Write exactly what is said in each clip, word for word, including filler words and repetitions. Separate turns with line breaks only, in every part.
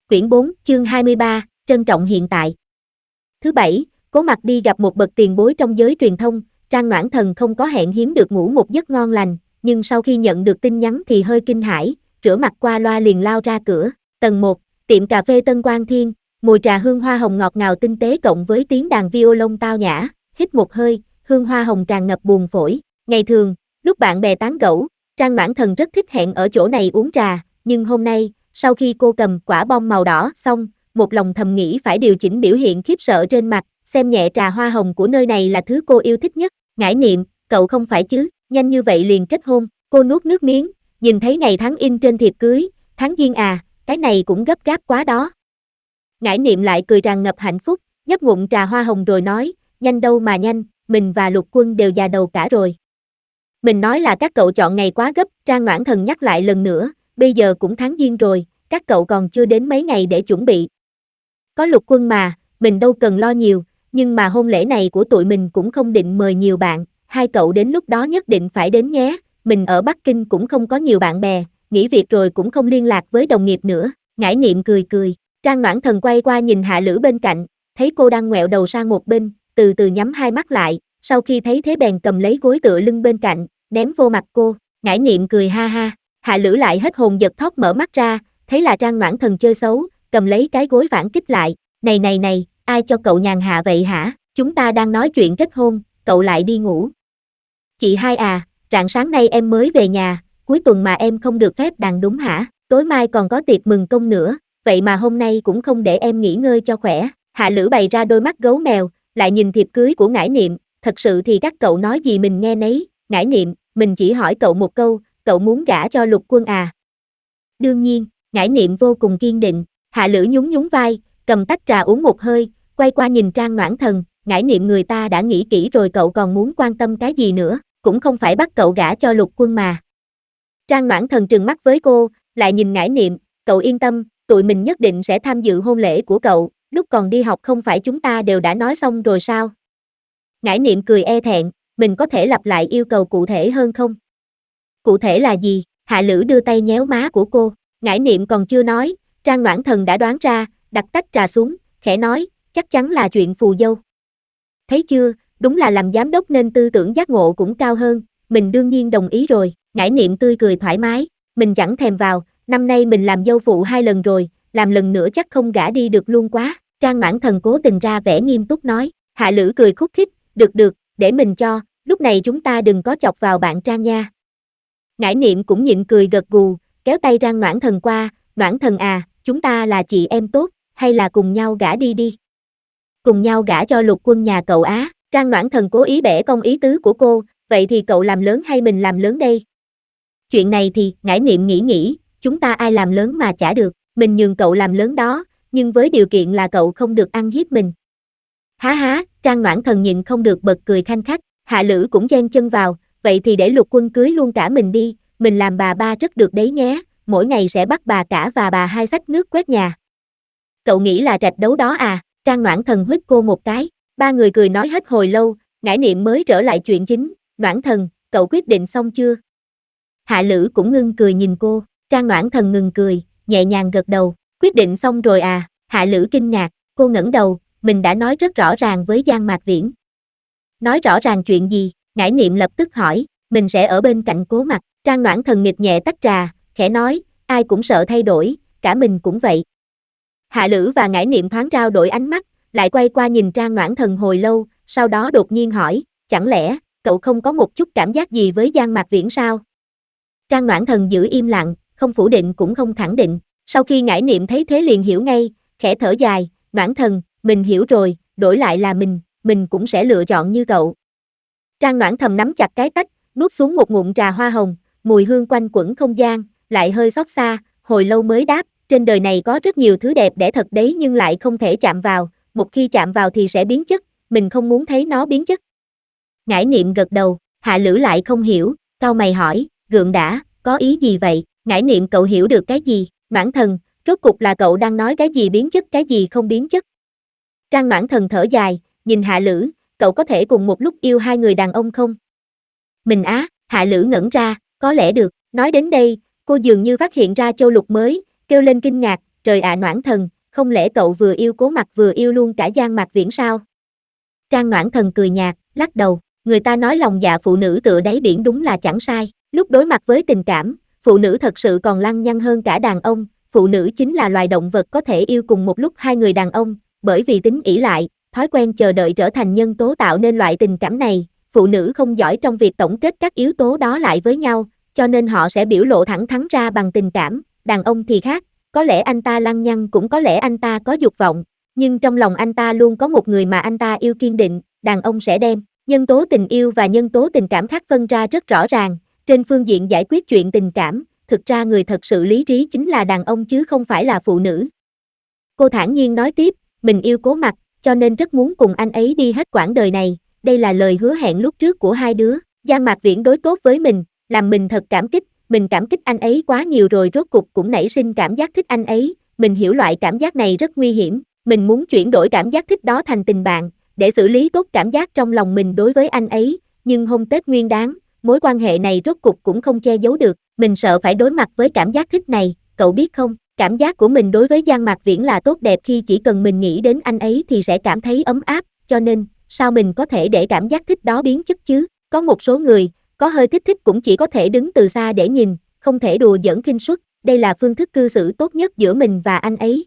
Quyển bốn, chương hai mươi ba, trân trọng hiện tại. Thứ bảy, Cố Mặc đi gặp một bậc tiền bối trong giới truyền thông, Trang Noãn Thần không có hẹn hiếm được ngủ một giấc ngon lành, nhưng sau khi nhận được tin nhắn thì hơi kinh hãi, rửa mặt qua loa liền lao ra cửa. Tầng một, tiệm cà phê Tân Quang Thiên, mùi trà hương hoa hồng ngọt ngào tinh tế cộng với tiếng đàn violon tao nhã, hít một hơi, hương hoa hồng tràn ngập buồng phổi. Ngày thường, lúc bạn bè tán gẫu, Trang Noãn Thần rất thích hẹn ở chỗ này uống trà, nhưng hôm nay, sau khi cô cầm quả bom màu đỏ xong, một lòng thầm nghĩ phải điều chỉnh biểu hiện khiếp sợ trên mặt, xem nhẹ trà hoa hồng của nơi này là thứ cô yêu thích nhất. Ngải Niệm, cậu không phải chứ, nhanh như vậy liền kết hôn. Cô nuốt nước miếng, nhìn thấy ngày tháng in trên thiệp cưới, tháng giêng à, cái này cũng gấp gáp quá đó. Ngải Niệm lại cười tràn ngập hạnh phúc, nhấp ngụm trà hoa hồng rồi nói, nhanh đâu mà nhanh, mình và Lục Quân đều già đầu cả rồi. Mình nói là các cậu chọn ngày quá gấp, Trang Noãn Thần nhắc lại lần nữa, bây giờ cũng tháng giêng rồi, các cậu còn chưa đến mấy ngày để chuẩn bị. Có Lục Quân mà, mình đâu cần lo nhiều, nhưng mà hôn lễ này của tụi mình cũng không định mời nhiều bạn, hai cậu đến lúc đó nhất định phải đến nhé, mình ở Bắc Kinh cũng không có nhiều bạn bè, nghỉ việc rồi cũng không liên lạc với đồng nghiệp nữa. Ngải Niệm cười cười, Trang Noãn Thần quay qua nhìn Hạ Lữ bên cạnh, thấy cô đang ngoẹo đầu sang một bên, từ từ nhắm hai mắt lại, sau khi thấy thế bèn cầm lấy gối tựa lưng bên cạnh, ném vô mặt cô. Ngải Niệm cười ha ha, Hạ Lữ lại hết hồn giật thót mở mắt ra, thấy là Trang Noãn Thần chơi xấu, cầm lấy cái gối phản kích lại, này này này, ai cho cậu nhàn hạ vậy hả, chúng ta đang nói chuyện kết hôn, cậu lại đi ngủ. Chị hai à, rạng sáng nay em mới về nhà, cuối tuần mà em không được phép đàn đúng hả, tối mai còn có tiệc mừng công nữa, vậy mà hôm nay cũng không để em nghỉ ngơi cho khỏe. Hạ Lữ bày ra đôi mắt gấu mèo, lại nhìn thiệp cưới của Ngải Niệm, thật sự thì các cậu nói gì mình nghe nấy. Ngải Niệm, mình chỉ hỏi cậu một câu, cậu muốn gả cho Lục Quân à? Đương nhiên, Ngải Niệm vô cùng kiên định. Hạ Lữ nhún nhún vai, cầm tách trà uống một hơi, quay qua nhìn Trang Noãn Thần, Ngải Niệm người ta đã nghĩ kỹ rồi, cậu còn muốn quan tâm cái gì nữa, cũng không phải bắt cậu gả cho Lục Quân mà. Trang Noãn Thần trừng mắt với cô, lại nhìn Ngải Niệm, cậu yên tâm, tụi mình nhất định sẽ tham dự hôn lễ của cậu, lúc còn đi học không phải chúng ta đều đã nói xong rồi sao? Ngải Niệm cười e thẹn, mình có thể lặp lại yêu cầu cụ thể hơn không? Cụ thể là gì? Hạ Lữ đưa tay nhéo má của cô, Ngải Niệm còn chưa nói, Trang Noãn Thần đã đoán ra, đặt tách trà xuống, khẽ nói, chắc chắn là chuyện phù dâu. Thấy chưa, đúng là làm giám đốc nên tư tưởng giác ngộ cũng cao hơn, mình đương nhiên đồng ý rồi. Ngải Niệm tươi cười thoải mái, mình chẳng thèm vào, năm nay mình làm dâu phụ hai lần rồi, làm lần nữa chắc không gả đi được luôn quá. Trang Noãn Thần cố tình ra vẻ nghiêm túc nói. Hạ Lữ cười khúc khích, được được, để mình cho, lúc này chúng ta đừng có chọc vào bạn Trang nha. Ngải Niệm cũng nhịn cười gật gù, kéo tay Trang Noãn Thần qua, Noãn Thần à, chúng ta là chị em tốt, hay là cùng nhau gả đi đi. Cùng nhau gả cho Lục Quân nhà cậu á. Trang Noãn Thần cố ý bẻ cong ý tứ của cô, vậy thì cậu làm lớn hay mình làm lớn đây? Chuyện này thì, Ngải Niệm nghĩ nghĩ, chúng ta ai làm lớn mà chả được, mình nhường cậu làm lớn đó, nhưng với điều kiện là cậu không được ăn hiếp mình. Há há, Trang Noãn Thần nhịn không được bật cười khanh khách, Hạ Lữ cũng chen chân vào, vậy thì để Lục Quân cưới luôn cả mình đi, mình làm bà ba rất được đấy nhé, mỗi ngày sẽ bắt bà cả và bà hai xách nước quét nhà. Cậu nghĩ là trạch đấu đó à? Trang Noãn Thần huýt cô một cái, ba người cười nói hết hồi lâu, Ngải Niệm mới trở lại chuyện chính, Noãn Thần, cậu quyết định xong chưa? Hạ Lữ cũng ngưng cười nhìn cô, Trang Noãn Thần ngừng cười, nhẹ nhàng gật đầu, quyết định xong rồi à? Hạ Lữ kinh ngạc, cô ngẩng đầu, mình đã nói rất rõ ràng với Giang Mạc Viễn. Nói rõ ràng chuyện gì? Ngải Niệm lập tức hỏi, mình sẽ ở bên cạnh Cố Mặc. Trang Noãn Thần nghịch nhẹ tách trà, khẽ nói, ai cũng sợ thay đổi, cả mình cũng vậy. Hạ Lữ và Ngải Niệm thoáng trao đổi ánh mắt, lại quay qua nhìn Trang Noãn Thần hồi lâu, sau đó đột nhiên hỏi, chẳng lẽ, cậu không có một chút cảm giác gì với Giang Mạc Viễn sao? Trang Noãn Thần giữ im lặng, không phủ định cũng không khẳng định, sau khi Ngải Niệm thấy thế liền hiểu ngay, khẽ thở dài, Noãn Thần, mình hiểu rồi, đổi lại là mình, mình cũng sẽ lựa chọn như cậu. Trang Noãn thầm nắm chặt cái tách, nuốt xuống một ngụm trà hoa hồng, mùi hương quanh quẩn không gian, lại hơi xót xa, hồi lâu mới đáp, trên đời này có rất nhiều thứ đẹp đẽ thật đấy nhưng lại không thể chạm vào, một khi chạm vào thì sẽ biến chất, mình không muốn thấy nó biến chất. Ngải Niệm gật đầu, Hạ Lữ lại không hiểu, cau mày hỏi, gượng đã, có ý gì vậy? Ngải Niệm cậu hiểu được cái gì? Noãn Thần, rốt cục là cậu đang nói cái gì biến chất cái gì không biến chất? Trang Noãn Thần thở dài, nhìn Hạ Lữ, cậu có thể cùng một lúc yêu hai người đàn ông không? Mình á, Hạ Lữ ngẩn ra, có lẽ được, nói đến đây, cô dường như phát hiện ra châu lục mới, kêu lên kinh ngạc, trời ạ Noãn Thần, không lẽ cậu vừa yêu Cố Mặc vừa yêu luôn cả Giang Mạc Viễn sao? Trang Noãn Thần cười nhạt, lắc đầu, người ta nói lòng dạ phụ nữ tựa đáy biển đúng là chẳng sai, lúc đối mặt với tình cảm, phụ nữ thật sự còn lăng nhăng hơn cả đàn ông, phụ nữ chính là loài động vật có thể yêu cùng một lúc hai người đàn ông, bởi vì tính ỷ lại, thói quen chờ đợi trở thành nhân tố tạo nên loại tình cảm này, phụ nữ không giỏi trong việc tổng kết các yếu tố đó lại với nhau, cho nên họ sẽ biểu lộ thẳng thắn ra bằng tình cảm, đàn ông thì khác, có lẽ anh ta lăng nhăng cũng có lẽ anh ta có dục vọng, nhưng trong lòng anh ta luôn có một người mà anh ta yêu kiên định, đàn ông sẽ đem nhân tố tình yêu và nhân tố tình cảm khác phân ra rất rõ ràng, trên phương diện giải quyết chuyện tình cảm, thực ra người thật sự lý trí chính là đàn ông chứ không phải là phụ nữ. Cô thản nhiên nói tiếp, mình yêu Cố Mặc, cho nên rất muốn cùng anh ấy đi hết quãng đời này, đây là lời hứa hẹn lúc trước của hai đứa, Giang Mạc Viễn đối tốt với mình, làm mình thật cảm kích, mình cảm kích anh ấy quá nhiều rồi rốt cục cũng nảy sinh cảm giác thích anh ấy, mình hiểu loại cảm giác này rất nguy hiểm, mình muốn chuyển đổi cảm giác thích đó thành tình bạn, để xử lý tốt cảm giác trong lòng mình đối với anh ấy, nhưng hôm Tết Nguyên Đán, mối quan hệ này rốt cục cũng không che giấu được, mình sợ phải đối mặt với cảm giác thích này, cậu biết không, cảm giác của mình đối với Giang Mạc Viễn là tốt đẹp khi chỉ cần mình nghĩ đến anh ấy thì sẽ cảm thấy ấm áp, cho nên, sao mình có thể để cảm giác thích đó biến chất chứ, có một số người, có hơi thích thích cũng chỉ có thể đứng từ xa để nhìn, không thể đùa giỡn khinh suất, đây là phương thức cư xử tốt nhất giữa mình và anh ấy.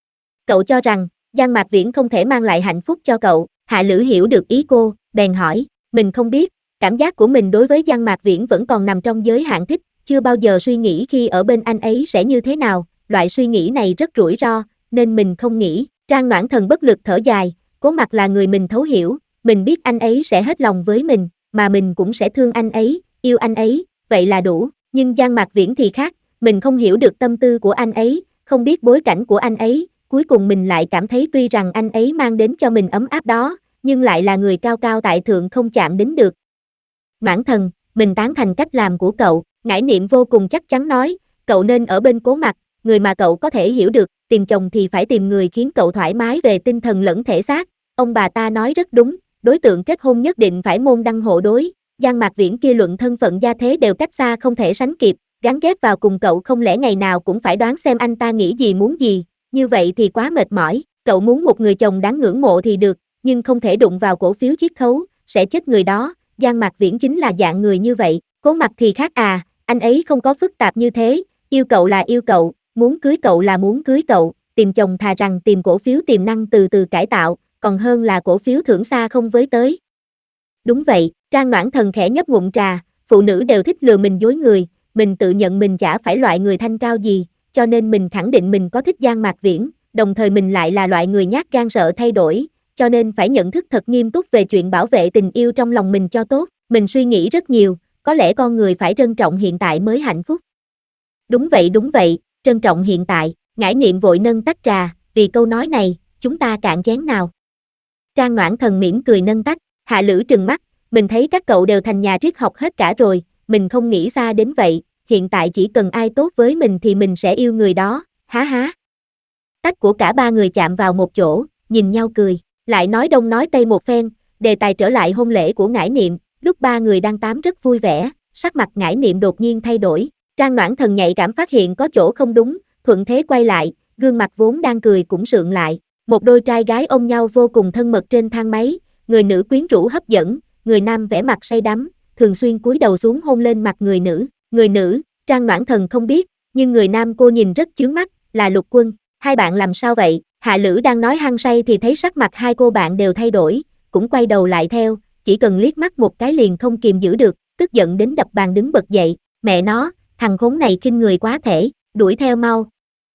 Cậu cho rằng, Giang Mạc Viễn không thể mang lại hạnh phúc cho cậu, Hạ Lữ hiểu được ý cô, bèn hỏi, mình không biết, cảm giác của mình đối với Giang Mạc Viễn vẫn còn nằm trong giới hạn thích, chưa bao giờ suy nghĩ khi ở bên anh ấy sẽ như thế nào, loại suy nghĩ này rất rủi ro, nên mình không nghĩ, Trang Noãn Thần bất lực thở dài, Cố Mặc là người mình thấu hiểu, mình biết anh ấy sẽ hết lòng với mình, mà mình cũng sẽ thương anh ấy, yêu anh ấy, vậy là đủ, nhưng Giang Mạc Viễn thì khác, mình không hiểu được tâm tư của anh ấy, không biết bối cảnh của anh ấy, cuối cùng mình lại cảm thấy tuy rằng anh ấy mang đến cho mình ấm áp đó, nhưng lại là người cao cao tại thượng không chạm đến được. Noãn Thần, mình tán thành cách làm của cậu, Ngải Niệm vô cùng chắc chắn nói, cậu nên ở bên Cố Mặc, người mà cậu có thể hiểu được, tìm chồng thì phải tìm người khiến cậu thoải mái về tinh thần lẫn thể xác, ông bà ta nói rất đúng, đối tượng kết hôn nhất định phải môn đăng hộ đối, Giang Mạc Viễn kia luận thân phận gia thế đều cách xa không thể sánh kịp, gắn ghép vào cùng cậu không lẽ ngày nào cũng phải đoán xem anh ta nghĩ gì muốn gì, như vậy thì quá mệt mỏi, cậu muốn một người chồng đáng ngưỡng mộ thì được, nhưng không thể đụng vào cổ phiếu chiết khấu, sẽ chết người đó, Giang Mạc Viễn chính là dạng người như vậy, Cố Mặc thì khác à, anh ấy không có phức tạp như thế, yêu cậu là yêu cậu, muốn cưới cậu là muốn cưới cậu, tìm chồng thà rằng tìm cổ phiếu tiềm năng từ từ cải tạo, còn hơn là cổ phiếu thưởng xa không với tới. Đúng vậy, Trang Noãn Thần khẽ nhấp ngụm trà, phụ nữ đều thích lừa mình dối người, mình tự nhận mình chả phải loại người thanh cao gì, cho nên mình khẳng định mình có thích Giang Mạc Viễn, đồng thời mình lại là loại người nhát gan sợ thay đổi, cho nên phải nhận thức thật nghiêm túc về chuyện bảo vệ tình yêu trong lòng mình cho tốt, mình suy nghĩ rất nhiều, có lẽ con người phải trân trọng hiện tại mới hạnh phúc. Đúng vậy đúng vậy, trân trọng hiện tại, Ngải Niệm vội nâng tách trà, vì câu nói này, chúng ta cạn chén nào. Trang Noãn Thần mỉm cười nâng tách, Hạ Lữ trừng mắt, mình thấy các cậu đều thành nhà triết học hết cả rồi, mình không nghĩ xa đến vậy, hiện tại chỉ cần ai tốt với mình thì mình sẽ yêu người đó, há há. Tách của cả ba người chạm vào một chỗ, nhìn nhau cười, lại nói đông nói tây một phen, đề tài trở lại hôn lễ của Ngải Niệm, lúc ba người đang tám rất vui vẻ, sắc mặt Ngải Niệm đột nhiên thay đổi, Trang Noãn Thần nhạy cảm phát hiện có chỗ không đúng, thuận thế quay lại, gương mặt vốn đang cười cũng sượng lại, một đôi trai gái ôm nhau vô cùng thân mật trên thang máy, người nữ quyến rũ hấp dẫn, người nam vẻ mặt say đắm, thường xuyên cúi đầu xuống hôn lên mặt người nữ, người nữ, Trang Noãn Thần không biết, nhưng người nam cô nhìn rất chướng mắt, là Lục Quân, hai bạn làm sao vậy, Hạ Lữ đang nói hăng say thì thấy sắc mặt hai cô bạn đều thay đổi, cũng quay đầu lại theo, chỉ cần liếc mắt một cái liền không kìm giữ được, tức giận đến đập bàn đứng bật dậy, mẹ nó, thằng khốn này khinh người quá thể, đuổi theo mau.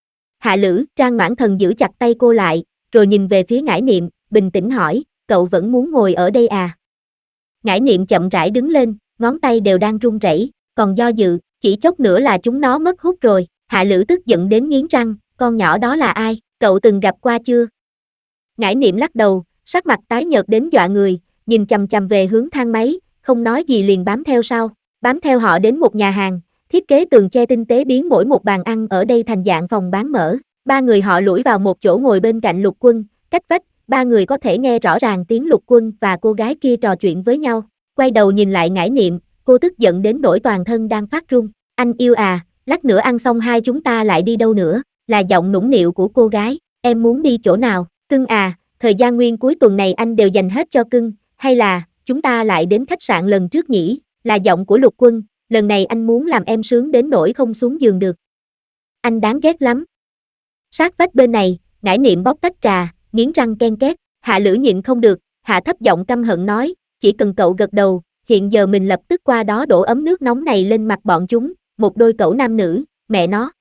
Hạ Lữ, Trang Noãn Thần giữ chặt tay cô lại, rồi nhìn về phía Ngải Niệm, bình tĩnh hỏi, cậu vẫn muốn ngồi ở đây à? Ngải Niệm chậm rãi đứng lên, ngón tay đều đang run rẩy, còn do dự, chỉ chốc nữa là chúng nó mất hút rồi, Hạ Lữ tức giận đến nghiến răng, con nhỏ đó là ai, cậu từng gặp qua chưa? Ngải Niệm lắc đầu, sắc mặt tái nhợt đến dọa người, nhìn chằm chằm về hướng thang máy, không nói gì liền bám theo sau, bám theo họ đến một nhà hàng, thiết kế tường tre tinh tế biến mỗi một bàn ăn ở đây thành dạng phòng bán mở, ba người họ lủi vào một chỗ ngồi bên cạnh Lục Quân, cách vách, ba người có thể nghe rõ ràng tiếng Lục Quân và cô gái kia trò chuyện với nhau, quay đầu nhìn lại Ngải Niệm, cô tức giận đến nỗi toàn thân đang phát run, anh yêu à, lát nữa ăn xong hai chúng ta lại đi đâu nữa, là giọng nũng nịu của cô gái, em muốn đi chỗ nào, cưng à, thời gian nguyên cuối tuần này anh đều dành hết cho cưng, hay là, chúng ta lại đến khách sạn lần trước nhỉ, là giọng của Lục Quân, lần này anh muốn làm em sướng đến nỗi không xuống giường được. Anh đáng ghét lắm. Sát vách bên này, Ngải Niệm bóc tách trà, nghiến răng ken két, Hạ Lữ nhịn không được, hạ thấp giọng căm hận nói, chỉ cần cậu gật đầu, hiện giờ mình lập tức qua đó đổ ấm nước nóng này lên mặt bọn chúng, một đôi cẩu nam nữ, mẹ nó.